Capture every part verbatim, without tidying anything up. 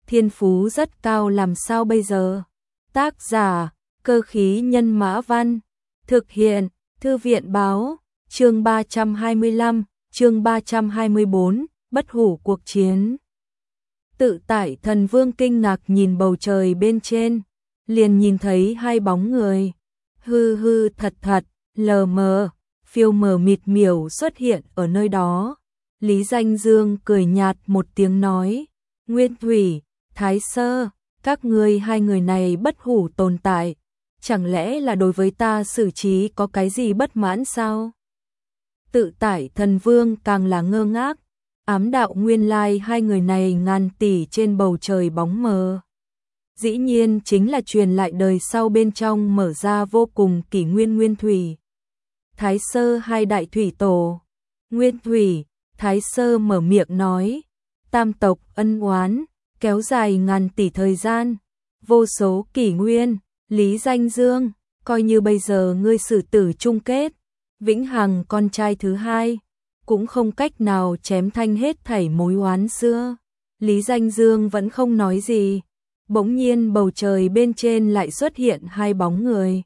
thiên phú rất cao làm sao bây giờ? Tác giả, Cơ khí nhân mã văn, thực hiện, Thư viện báo, chương ba trăm hai mươi lăm, chương ba trăm hai mươi bốn, bất hủ cuộc chiến. Tự tại thần vương kinh ngạc nhìn bầu trời bên trên, liền nhìn thấy hai bóng người, hư hư thật thật, lờ mờ, phiêu mờ mịt miểu xuất hiện ở nơi đó. Lý Danh Dương cười nhạt một tiếng nói, Nguyên Thủy, Thái Sơ, các ngươi hai người này bất hủ tồn tại, chẳng lẽ là đối với ta xử trí có cái gì bất mãn sao? Tự tại thần vương càng là ngơ ngác, ám đạo nguyên lai hai người này ngàn tỷ trên bầu trời bóng mờ. Dĩ nhiên chính là truyền lại đời sau bên trong mở ra vô cùng kỷ nguyên Nguyên Thủy. Thái Sơ hai đại thủy tổ. Nguyên Thủy, Thái Sơ mở miệng nói, tam tộc ân oán, kéo dài ngàn tỷ thời gian, vô số kỷ nguyên, Lý Danh Dương, coi như bây giờ ngươi xử tử chung kết, vĩnh hằng con trai thứ hai, cũng không cách nào chém thanh hết thảy mối oán xưa. Lý Danh Dương vẫn không nói gì, bỗng nhiên bầu trời bên trên lại xuất hiện hai bóng người.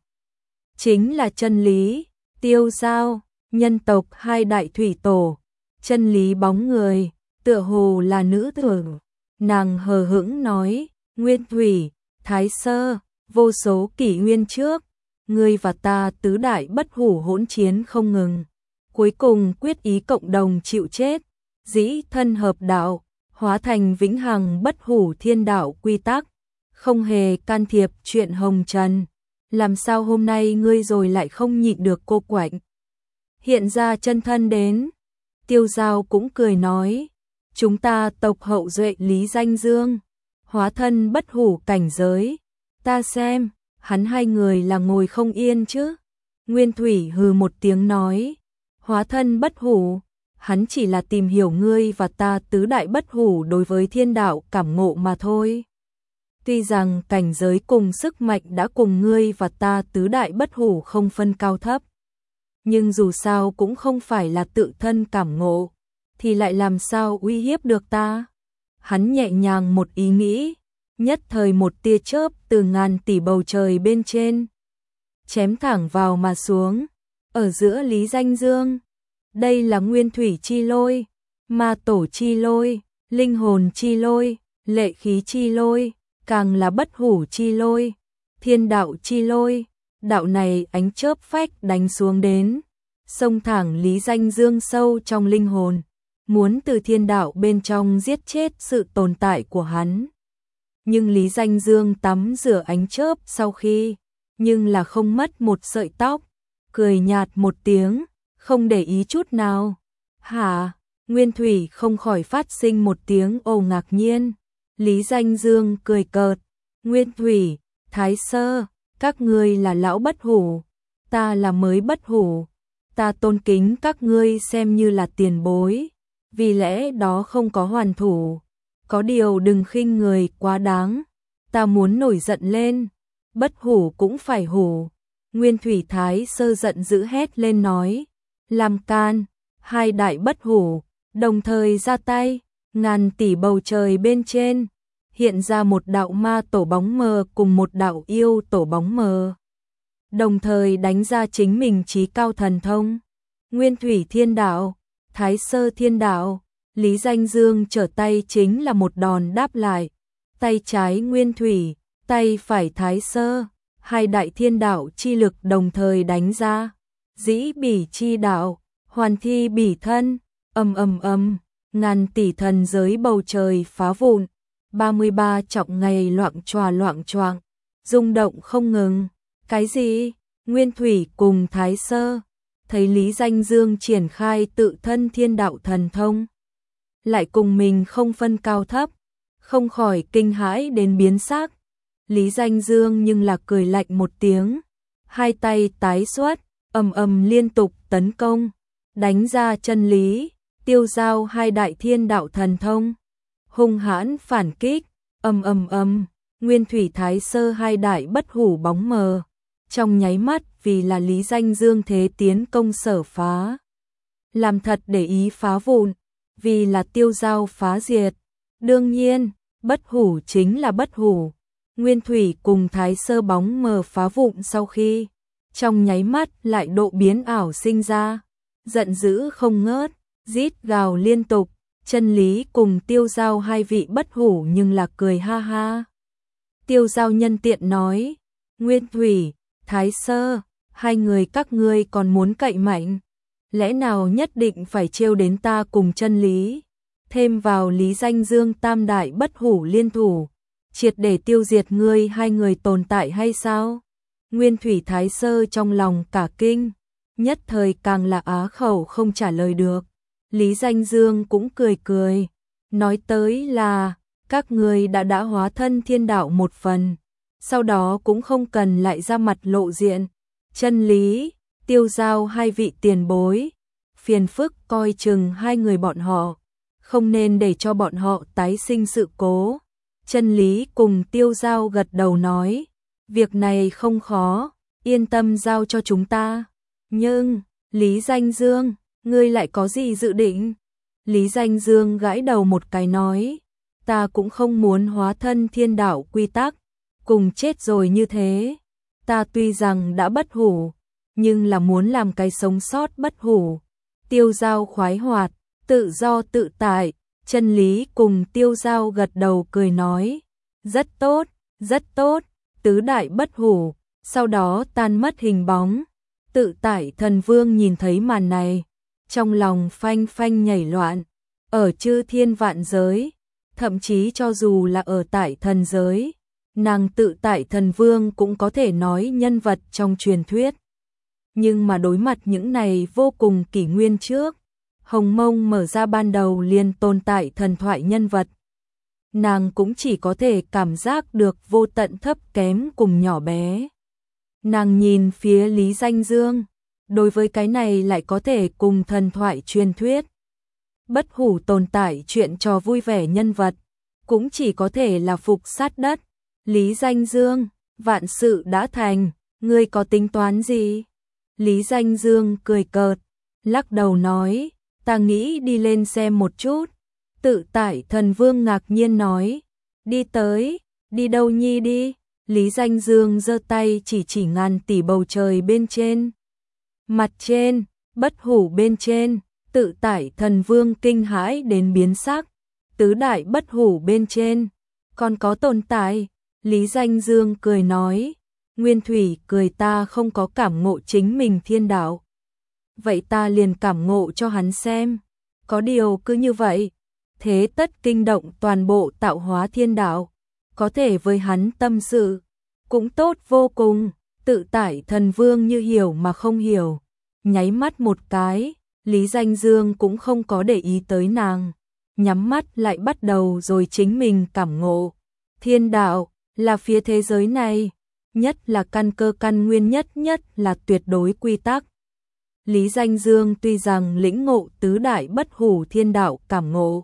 Chính là Chân Lý, Tiêu Giao, nhân tộc hai đại thủy tổ. Chân Lý bóng người, tựa hồ là nữ tử, nàng hờ hững nói, Nguyên Thủy, Thái Sơ, vô số kỷ nguyên trước, ngươi và ta tứ đại bất hủ hỗn chiến không ngừng, cuối cùng quyết ý cộng đồng chịu chết, dĩ thân hợp đạo, hóa thành vĩnh hằng bất hủ thiên đạo quy tắc, không hề can thiệp chuyện hồng trần, làm sao hôm nay ngươi rồi lại không nhịn được cô quạnh, hiện ra chân thân đến. Tiêu Giao cũng cười nói, chúng ta tộc hậu duệ Lý Danh Dương, hóa thân bất hủ cảnh giới, ta xem, hắn hai người là ngồi không yên chứ. Nguyên Thủy hừ một tiếng nói, hóa thân bất hủ, hắn chỉ là tìm hiểu ngươi và ta tứ đại bất hủ đối với thiên đạo cảm ngộ mà thôi. Tuy rằng cảnh giới cùng sức mạnh đã cùng ngươi và ta tứ đại bất hủ không phân cao thấp, nhưng dù sao cũng không phải là tự thân cảm ngộ, thì lại làm sao uy hiếp được ta. Hắn nhẹ nhàng một ý nghĩ, nhất thời một tia chớp từ ngàn tỷ bầu trời bên trên, chém thẳng vào mà xuống, ở giữa Lý Danh Dương. Đây là Nguyên Thủy chi lôi, ma tổ chi lôi, linh hồn chi lôi, lệ khí chi lôi, càng là bất hủ chi lôi, thiên đạo chi lôi. Đạo này ánh chớp phách đánh xuống đến, xông thẳng Lý Danh Dương sâu trong linh hồn, muốn từ thiên đạo bên trong giết chết sự tồn tại của hắn. Nhưng Lý Danh Dương tắm rửa ánh chớp sau khi, nhưng là không mất một sợi tóc, cười nhạt một tiếng, không để ý chút nào. Hả? Nguyên Thủy không khỏi phát sinh một tiếng ồ ngạc nhiên. Lý Danh Dương cười cợt, Nguyên Thủy, Thái Sơ, các ngươi là lão bất hủ, ta là mới bất hủ, ta tôn kính các ngươi xem như là tiền bối, vì lẽ đó không có hoàn thủ, có điều đừng khinh người quá đáng, ta muốn nổi giận lên, bất hủ cũng phải hủ. Nguyên Thủy Thái Sơ giận dữ hét lên nói, làm can, hai đại bất hủ, đồng thời ra tay, ngàn tỷ bầu trời bên trên, hiện ra một đạo ma tổ bóng mờ cùng một đạo yêu tổ bóng mờ. Đồng thời đánh ra chính mình chí cao thần thông. Nguyên Thủy thiên đạo, Thái Sơ thiên đạo, Lý Danh Dương trở tay chính là một đòn đáp lại. Tay trái Nguyên Thủy, tay phải Thái Sơ, hai đại thiên đạo chi lực đồng thời đánh ra. Dĩ bỉ chi đạo, hoàn thi bỉ thân, ầm ầm ầm, ngàn tỷ thần giới bầu trời phá vụn. ba mươi ba trọng ngày loạn choạng loạn choạng, rung động không ngừng. Cái gì? Nguyên Thủy cùng Thái Sơ thấy Lý Danh Dương triển khai tự thân thiên đạo thần thông, lại cùng mình không phân cao thấp, không khỏi kinh hãi đến biến sắc. Lý Danh Dương nhưng là cười lạnh một tiếng, hai tay tái xuất, ầm ầm liên tục tấn công, đánh ra Chân Lý, Tiêu Giao hai đại thiên đạo thần thông, hung hãn phản kích, ầm ầm ầm, Nguyên Thủy Thái Sơ hai đại bất hủ bóng mờ, trong nháy mắt vì là Lý Danh Dương thế tiến công sở phá, làm thật để ý phá vụn, vì là Tiêu Giao phá diệt. Đương nhiên, Bất hủ chính là bất hủ. Nguyên thủy cùng thái sơ bóng mờ phá vụn sau khi, trong nháy mắt lại độ biến ảo sinh ra, giận dữ không ngớt, rít gào liên tục. Chân lý cùng Tiêu Giao hai vị bất hủ nhưng là cười ha ha. Tiêu Giao nhân tiện nói, Nguyên thủy, thái sơ, hai người các ngươi còn muốn cậy mạnh, lẽ nào nhất định phải trêu đến ta cùng chân lý, thêm vào Lý Danh Dương tam đại bất hủ liên thủ, triệt để tiêu diệt ngươi hai người tồn tại hay sao? Nguyên thủy thái sơ trong lòng cả kinh, nhất thời càng là á khẩu không trả lời được. Lý Danh Dương cũng cười cười, nói tới là, các ngươi đã đã hóa thân thiên đạo một phần, sau đó cũng không cần lại ra mặt lộ diện. Chân lý, Tiêu Giao hai vị tiền bối, phiền phức coi chừng hai người bọn họ, không nên để cho bọn họ tái sinh sự cố. Chân lý cùng Tiêu Giao gật đầu nói, việc này không khó, yên tâm giao cho chúng ta. Nhưng, Lý Danh Dương, ngươi lại có gì dự định? Lý Danh Dương gãi đầu một cái nói, ta cũng không muốn hóa thân thiên đạo quy tắc, cùng chết rồi như thế. Ta tuy rằng đã bất hủ, nhưng là muốn làm cái sống sót bất hủ. Tiêu Giao khoái hoạt, tự do tự tại. Chân lý cùng Tiêu Giao gật đầu cười nói, rất tốt, rất tốt, tứ đại bất hủ, sau đó tan mất hình bóng. Tự tại thần vương nhìn thấy màn này, trong lòng phanh phanh nhảy loạn, ở chư thiên vạn giới, thậm chí cho dù là ở tại thần giới, nàng tự tại thần vương cũng có thể nói nhân vật trong truyền thuyết. Nhưng mà đối mặt những này vô cùng kỷ nguyên trước, Hồng Mông mở ra ban đầu liền tồn tại thần thoại nhân vật, nàng cũng chỉ có thể cảm giác được vô tận thấp kém cùng nhỏ bé. Nàng nhìn phía Lý Danh Dương, đối với cái này lại có thể cùng thần thoại truyền thuyết, bất hủ tồn tại chuyện trò vui vẻ nhân vật, cũng chỉ có thể là phục sát đất. Lý Danh Dương, vạn sự đã thành, ngươi có tính toán gì? Lý Danh Dương cười cợt, lắc đầu nói, ta nghĩ đi lên xem một chút. Tự tại thần vương ngạc nhiên nói, đi tới, đi đâu nhi đi? Lý Danh Dương giơ tay chỉ chỉ ngàn tỷ bầu trời bên trên. Mặt trên, bất hủ bên trên, tự tại thần vương kinh hãi đến biến sắc. Tứ đại bất hủ bên trên, còn có tồn tại. Lý Danh Dương cười nói, Nguyên thủy cười ta không có cảm ngộ chính mình thiên đạo. Vậy ta liền cảm ngộ cho hắn xem. Có điều cứ như vậy, thế tất kinh động toàn bộ tạo hóa thiên đạo. Có thể với hắn tâm sự, cũng tốt vô cùng. Tự tại thần vương như hiểu mà không hiểu, nháy mắt một cái. Lý Danh Dương cũng không có để ý tới nàng, nhắm mắt lại bắt đầu rồi chính mình cảm ngộ. Thiên đạo là phía thế giới này, nhất là căn cơ căn nguyên, nhất nhất là tuyệt đối quy tắc. Lý Danh Dương tuy rằng lĩnh ngộ tứ đại bất hủ thiên đạo cảm ngộ,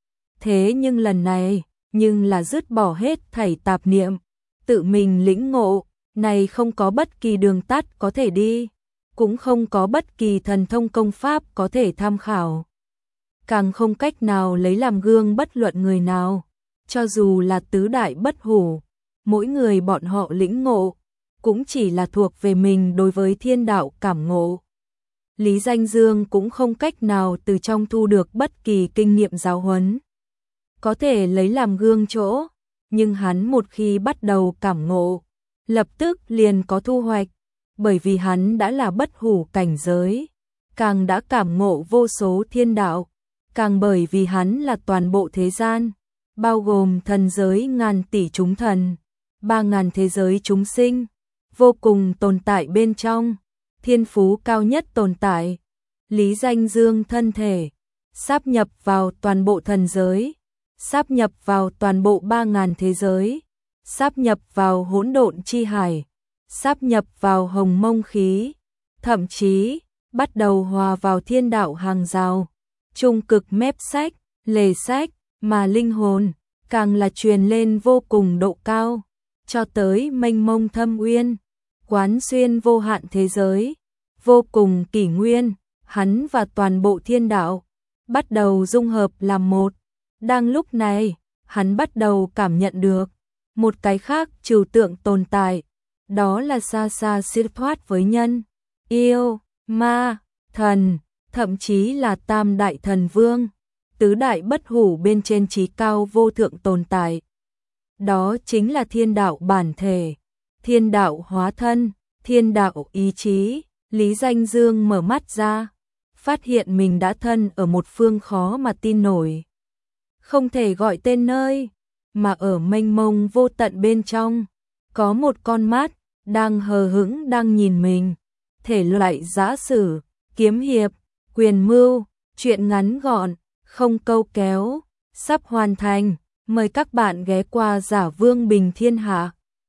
thế nhưng lần này, nhưng là dứt bỏ hết thảy tạp niệm, tự mình lĩnh ngộ, này không có bất kỳ đường tắt có thể đi, cũng không có bất kỳ thần thông công pháp có thể tham khảo, càng không cách nào lấy làm gương bất luận người nào, cho dù là tứ đại bất hủ, mỗi người bọn họ lĩnh ngộ, cũng chỉ là thuộc về mình đối với thiên đạo cảm ngộ. Lý Danh Dương cũng không cách nào từ trong thu được bất kỳ kinh nghiệm giáo huấn, có thể lấy làm gương chỗ, nhưng hắn một khi bắt đầu cảm ngộ, lập tức liền có thu hoạch, bởi vì hắn đã là bất hủ cảnh giới, càng đã cảm ngộ vô số thiên đạo, càng bởi vì hắn là toàn bộ thế gian, bao gồm thần giới ngàn tỷ chúng thần, ba ngàn thế giới chúng sinh, vô cùng tồn tại bên trong, thiên phú cao nhất tồn tại. Lý Danh Dương thân thể sáp nhập vào toàn bộ thần giới, sáp nhập vào toàn bộ ba ngàn thế giới, sáp nhập vào hỗn độn chi hải, sáp nhập vào hồng mông khí, thậm chí bắt đầu hòa vào thiên đạo hàng rào, trung cực mép sách, lề sách, mà linh hồn càng là truyền lên vô cùng độ cao, cho tới mênh mông thâm uyên, quán xuyên vô hạn thế giới, vô cùng kỷ nguyên, hắn và toàn bộ thiên đạo bắt đầu dung hợp làm một. Đang lúc này, hắn bắt đầu cảm nhận được một cái khác trừu tượng tồn tại, đó là xa xa siêu thoát với nhân, yêu, ma, thần, thậm chí là tam đại thần vương, tứ đại bất hủ bên trên trí cao vô thượng tồn tại. Đó chính là thiên đạo bản thể, thiên đạo hóa thân, thiên đạo ý chí. Lý Danh Dương mở mắt ra, phát hiện mình đã thân ở một phương khó mà tin nổi, không thể gọi tên nơi, mà ở mênh mông vô tận bên trong, có một con mắt đang hờ hững đang nhìn mình. Thể loại giã sử, kiếm hiệp, quyền mưu, truyện ngắn gọn, không câu kéo, sắp hoàn thành. Mời các bạn ghé qua Giả Vương Bình Thiên Hạ.